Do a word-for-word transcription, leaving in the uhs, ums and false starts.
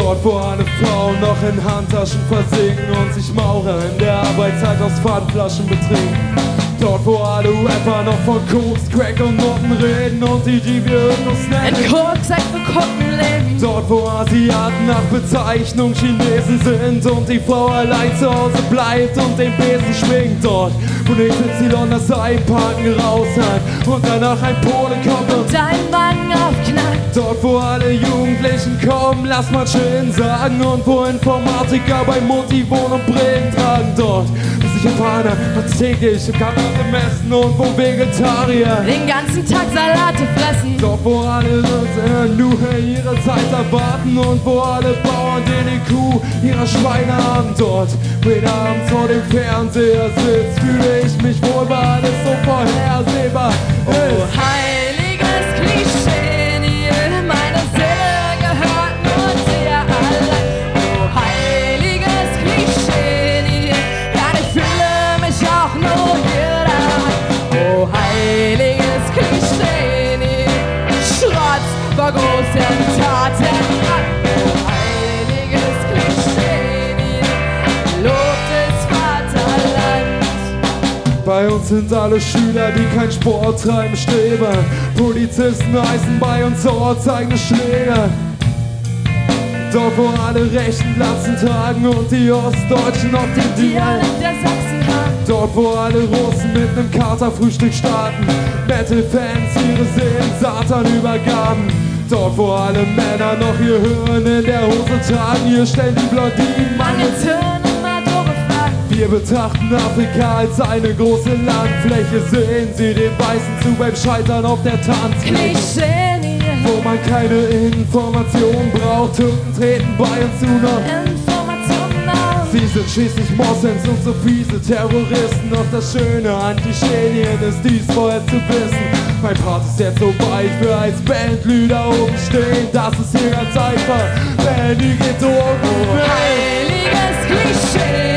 Dort, wo alle Frauen noch in Handtaschen versinken und sich Maurer in der Arbeitszeit aus Pfandflaschen betrinken. Dort, wo alle Rapper noch von Koks, Crack und Noten reden und die, die wir Hypnos nennen, in Koks, und Kunden leben. Dort, wo Asiaten nach Bezeichnung Chinesen sind und die Frau allein zu Hause bleibt und den Besen schwingt. Dort, wo X Y das Einparken raushakt und danach ein Pole kommt und dein Wagen aufknackt. Dort, wo alle Jugendlichen kommen, lass mal chillen sagen. Und wo Informatiker bei Mutti wohnen und Brillen tragen. Dort, wo sich Japaner fast täglich im Kanada messen und wo Vegetarier den ganzen Tag Salate fressen. Dort, wo alle äh, nur ihre Zeit erwarten und wo alle Bauern den I Q ihrer Schweine haben. Dort, wo jeder abends vor dem Fernseher sitzt, fühle ich mich wohl, weil alles so vorhersehbar Oh, ist. heiliges Klischee, meine Seele gehört nur dir allein. Oh, heiliges Klischee, ja, ich fühle mich auch nur hier daheim. Oh, heiliges Klischee, Schrott war groß in Taten. Oh, heiliges Klischee, Lob des Vaterlands. Bei uns sind alle Schüler, die keinen Sport treiben, Streber. Polizisten heißen bei uns ortseigene Schläger. Dort, wo alle Rechten Latzen tragen und die Ostdeutschen auf den Dialekt der Sachsen haben. Dort, wo alle Russen mit nem Katerfrühstück starten, Metal-Fans ihre Seelen Satan übergaben. Dort, wo alle Männer noch ihr Hirn in der Hose tragen, hier stellen die Blondinen Mangels Hirn immer doofe Fragen. Wir betrachten Afrika als eine große Landfläche, sehen sie den Weißen zu beim Scheitern auf der Tanzfläche. Klischee, Wo man keine Information braucht, Türken treten bei uns zu noch. Informationen auf. Sie sind schließlich Moslems und so fiese Terroristen. Doch das Schöne an Tschetschenien ist dies vorher zu wissen. Mein Part ist jetzt so weit, ich will als Bandleader oben stehen. Das ist hier ganz einfach, Benny geht um. Oh, heiliges Klischee.